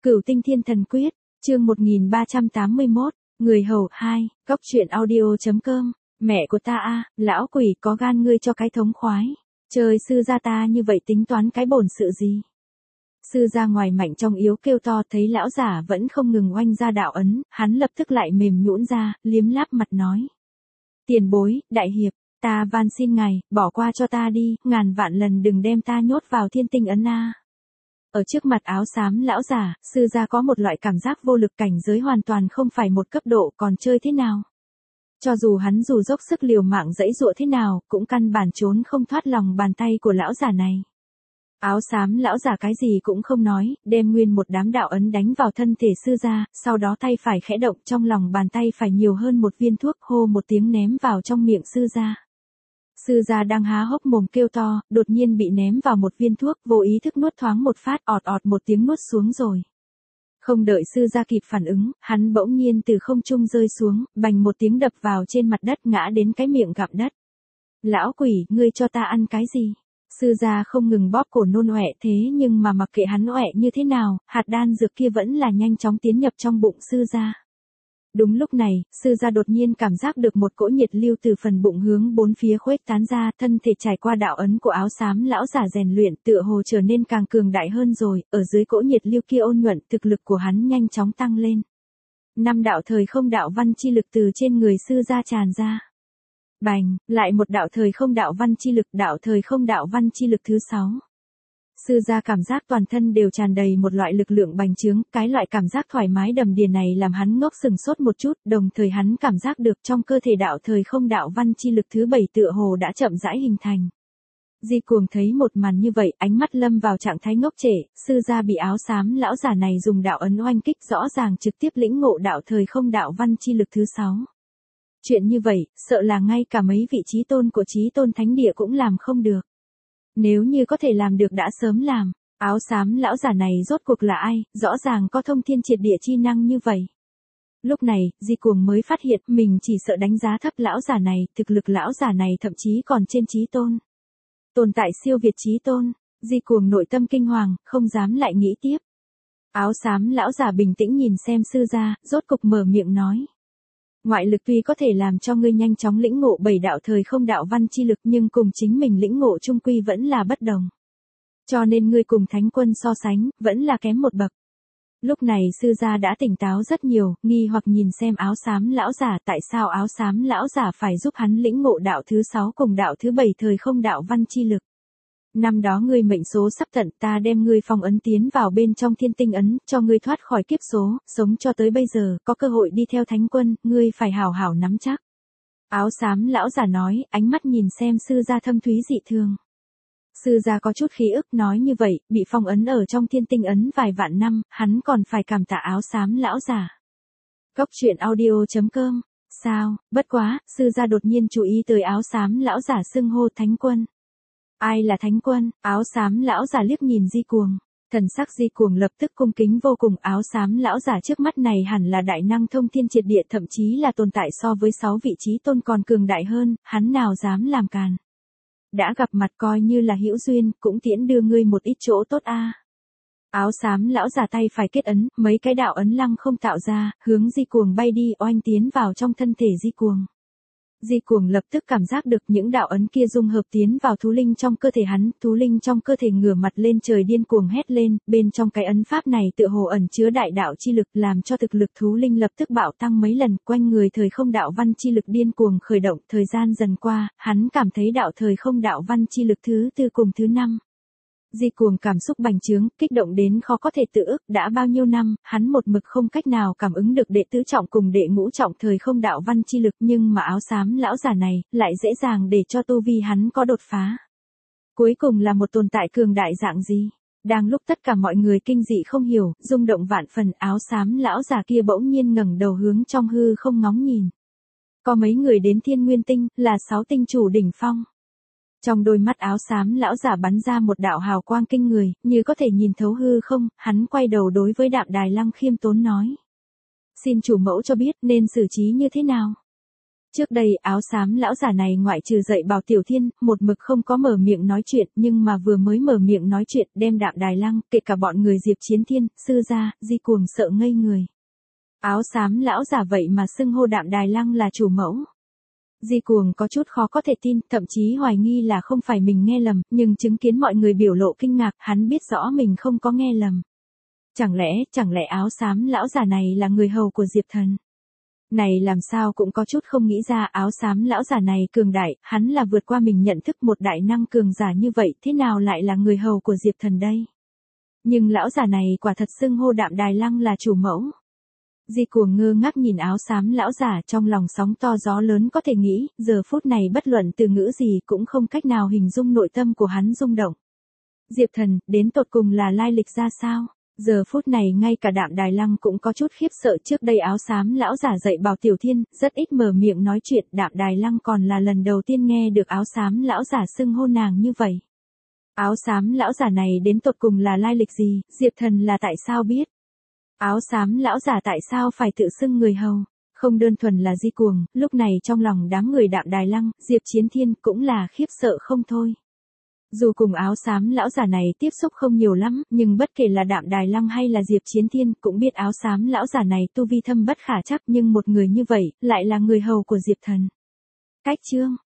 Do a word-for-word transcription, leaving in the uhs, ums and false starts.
Cửu Tinh Thiên Thần Quyết, chương một nghìn ba trăm tám mươi mốt, người hầu hai, góc truyện audio.com, mẹ của ta a, lão quỷ có gan ngươi cho cái thống khoái, trời sư gia ta như vậy tính toán cái bổn sự gì. Sư gia ngoài mạnh trong yếu kêu to, thấy lão giả vẫn không ngừng oanh ra đạo ấn, hắn lập tức lại mềm nhũn ra, liếm láp mặt nói. Tiền bối, đại hiệp, ta van xin ngài, bỏ qua cho ta đi, ngàn vạn lần đừng đem ta nhốt vào thiên tinh ấn a. Ở trước mặt áo xám lão giả, sư gia có một loại cảm giác vô lực, cảnh giới hoàn toàn không phải một cấp độ, còn chơi thế nào. Cho dù hắn dù dốc sức liều mạng dẫy dụa thế nào, cũng căn bản trốn không thoát lòng bàn tay của lão giả này. Áo xám lão giả cái gì cũng không nói, đem nguyên một đám đạo ấn đánh vào thân thể sư gia, sau đó tay phải khẽ động, trong lòng bàn tay phải nhiều hơn một viên thuốc, hô một tiếng ném vào trong miệng sư gia. Sư gia đang há hốc mồm kêu to, đột nhiên bị ném vào một viên thuốc, vô ý thức nuốt thoáng một phát, ọt ọt một tiếng nuốt xuống rồi. Không đợi sư gia kịp phản ứng, hắn bỗng nhiên từ không trung rơi xuống, bành một tiếng đập vào trên mặt đất, ngã đến cái miệng gặm đất. Lão quỷ, ngươi cho ta ăn cái gì? Sư gia không ngừng bóp cổ nôn ọe, thế nhưng mà mặc kệ hắn ọe như thế nào, hạt đan dược kia vẫn là nhanh chóng tiến nhập trong bụng sư gia. Đúng lúc này, sư gia đột nhiên cảm giác được một cỗ nhiệt lưu từ phần bụng hướng bốn phía khuếch tán ra, thân thể trải qua đạo ấn của áo xám lão giả rèn luyện, tựa hồ trở nên càng cường đại hơn rồi, ở dưới cỗ nhiệt lưu kia ôn nhuận, thực lực của hắn nhanh chóng tăng lên. Năm đạo thời không đạo văn chi lực từ trên người sư gia tràn ra. Bành, lại một đạo thời không đạo văn chi lực, đạo thời không đạo văn chi lực thứ sáu. Sư gia cảm giác toàn thân đều tràn đầy một loại lực lượng bành trướng, cái loại cảm giác thoải mái đầm đìa này làm hắn ngốc sừng sốt một chút, đồng thời hắn cảm giác được trong cơ thể đạo thời không đạo văn chi lực thứ bảy tựa hồ đã chậm rãi hình thành. Di Cuồng thấy một màn như vậy, ánh mắt lâm vào trạng thái ngốc trệ, sư gia bị áo xám lão giả này dùng đạo ấn oanh kích, rõ ràng trực tiếp lĩnh ngộ đạo thời không đạo văn chi lực thứ sáu. Chuyện như vậy, sợ là ngay cả mấy vị chí tôn của chí tôn thánh địa cũng làm không được. Nếu như có thể làm được đã sớm làm, áo xám lão giả này rốt cuộc là ai, rõ ràng có thông thiên triệt địa chi năng như vậy. Lúc này, Di Cuồng mới phát hiện mình chỉ sợ đánh giá thấp lão giả này, thực lực lão giả này thậm chí còn trên chí tôn. Tồn tại siêu việt chí tôn, Di Cuồng nội tâm kinh hoàng, không dám lại nghĩ tiếp. Áo xám lão giả bình tĩnh nhìn xem sư gia, rốt cục mở miệng nói. Ngoại lực tuy có thể làm cho ngươi nhanh chóng lĩnh ngộ bảy đạo thời không đạo văn chi lực, nhưng cùng chính mình lĩnh ngộ chung quy vẫn là bất đồng. Cho nên ngươi cùng thánh quân so sánh, vẫn là kém một bậc. Lúc này sư gia đã tỉnh táo rất nhiều, nghi hoặc nhìn xem áo xám lão giả, tại sao áo xám lão giả phải giúp hắn lĩnh ngộ đạo thứ sáu cùng đạo thứ bảy thời không đạo văn chi lực. Năm đó ngươi mệnh số sắp tận, ta đem ngươi phong ấn tiến vào bên trong thiên tinh ấn, cho ngươi thoát khỏi kiếp số, sống cho tới bây giờ, có cơ hội đi theo thánh quân, ngươi phải hảo hảo nắm chắc. Áo xám lão giả nói, ánh mắt nhìn xem sư gia thâm thúy dị thường. Sư gia có chút khí ức, nói như vậy, bị phong ấn ở trong thiên tinh ấn vài vạn năm, hắn còn phải cảm tạ áo xám lão giả. Góc truyện audio.com, sao, bất quá, sư gia đột nhiên chú ý tới áo xám lão giả xưng hô thánh quân. Ai là thánh quân? Áo xám lão giả liếc nhìn Di Cuồng. Thần sắc Di Cuồng lập tức cung kính vô cùng, áo xám lão giả trước mắt này hẳn là đại năng thông thiên triệt địa, thậm chí là tồn tại so với sáu vị chí tôn còn cường đại hơn, hắn nào dám làm càn. Đã gặp mặt coi như là hữu duyên, cũng tiễn đưa ngươi một ít chỗ tốt a. Áo xám lão giả tay phải kết ấn, mấy cái đạo ấn lăng không tạo ra, hướng Di Cuồng bay đi, oanh tiến vào trong thân thể Di Cuồng. Di Cuồng lập tức cảm giác được những đạo ấn kia dung hợp tiến vào thú linh trong cơ thể hắn, thú linh trong cơ thể ngửa mặt lên trời điên cuồng hét lên, bên trong cái ấn pháp này tựa hồ ẩn chứa đại đạo chi lực, làm cho thực lực thú linh lập tức bạo tăng mấy lần, quanh người thời không đạo văn chi lực điên cuồng khởi động, thời gian dần qua, hắn cảm thấy đạo thời không đạo văn chi lực thứ tư cùng thứ năm. Di Cuồng cảm xúc bành trướng, kích động đến khó có thể tự ức, đã bao nhiêu năm, hắn một mực không cách nào cảm ứng được đệ tứ trọng cùng đệ ngũ trọng thời không đạo văn chi lực, nhưng mà áo xám lão giả này, lại dễ dàng để cho tu vi hắn có đột phá. Cuối cùng là một tồn tại cường đại dạng gì? Đang lúc tất cả mọi người kinh dị không hiểu, rung động vạn phần, áo xám lão giả kia bỗng nhiên ngẩng đầu hướng trong hư không ngóng nhìn. Có mấy người đến Thiên Nguyên Tinh, là sáu tinh chủ đỉnh phong. Trong đôi mắt áo xám lão giả bắn ra một đạo hào quang kinh người, như có thể nhìn thấu hư không, hắn quay đầu đối với Đạm Đài Lăng khiêm tốn nói. Xin chủ mẫu cho biết nên xử trí như thế nào? Trước đây áo xám lão giả này ngoại trừ dạy bảo Tiểu Thiên, một mực không có mở miệng nói chuyện, nhưng mà vừa mới mở miệng nói chuyện đem Đạm Đài Lăng, kể cả bọn người Diệp Chiến Thiên, sư gia, Di Cuồng sợ ngây người. Áo xám lão giả vậy mà xưng hô Đạm Đài Lăng là chủ mẫu. Di Cuồng có chút khó có thể tin, thậm chí hoài nghi là không phải mình nghe lầm, nhưng chứng kiến mọi người biểu lộ kinh ngạc, hắn biết rõ mình không có nghe lầm. Chẳng lẽ, chẳng lẽ áo xám lão giả này là người hầu của Diệp Thần? Này làm sao cũng có chút không nghĩ ra, áo xám lão giả này cường đại, hắn là vượt qua mình nhận thức một đại năng cường giả như vậy, thế nào lại là người hầu của Diệp Thần đây? Nhưng lão giả này quả thật xưng hô Đạm Đài Lăng là chủ mẫu. Di Cuồng ngơ ngác nhìn áo xám lão giả, trong lòng sóng to gió lớn có thể nghĩ, giờ phút này bất luận từ ngữ gì cũng không cách nào hình dung nội tâm của hắn rung động. Diệp Thần, đến tột cùng là lai lịch ra sao? Giờ phút này ngay cả Đạm Đài Lăng cũng có chút khiếp sợ, trước đây áo xám lão giả dạy bảo Tiểu Thiên, rất ít mở miệng nói chuyện, Đạm Đài Lăng còn là lần đầu tiên nghe được áo xám lão giả xưng hô nàng như vậy. Áo xám lão giả này đến tột cùng là lai lịch gì, Diệp Thần là tại sao biết? Áo xám lão giả tại sao phải tự xưng người hầu? Không đơn thuần là Di Cuồng, lúc này trong lòng đám người Đạm Đài Lăng, Diệp Chiến Thiên cũng là khiếp sợ không thôi. Dù cùng áo xám lão giả này tiếp xúc không nhiều lắm, nhưng bất kể là Đạm Đài Lăng hay là Diệp Chiến Thiên cũng biết áo xám lão giả này tu vi thâm bất khả trắc, nhưng một người như vậy, lại là người hầu của Diệp Thần. Cách chương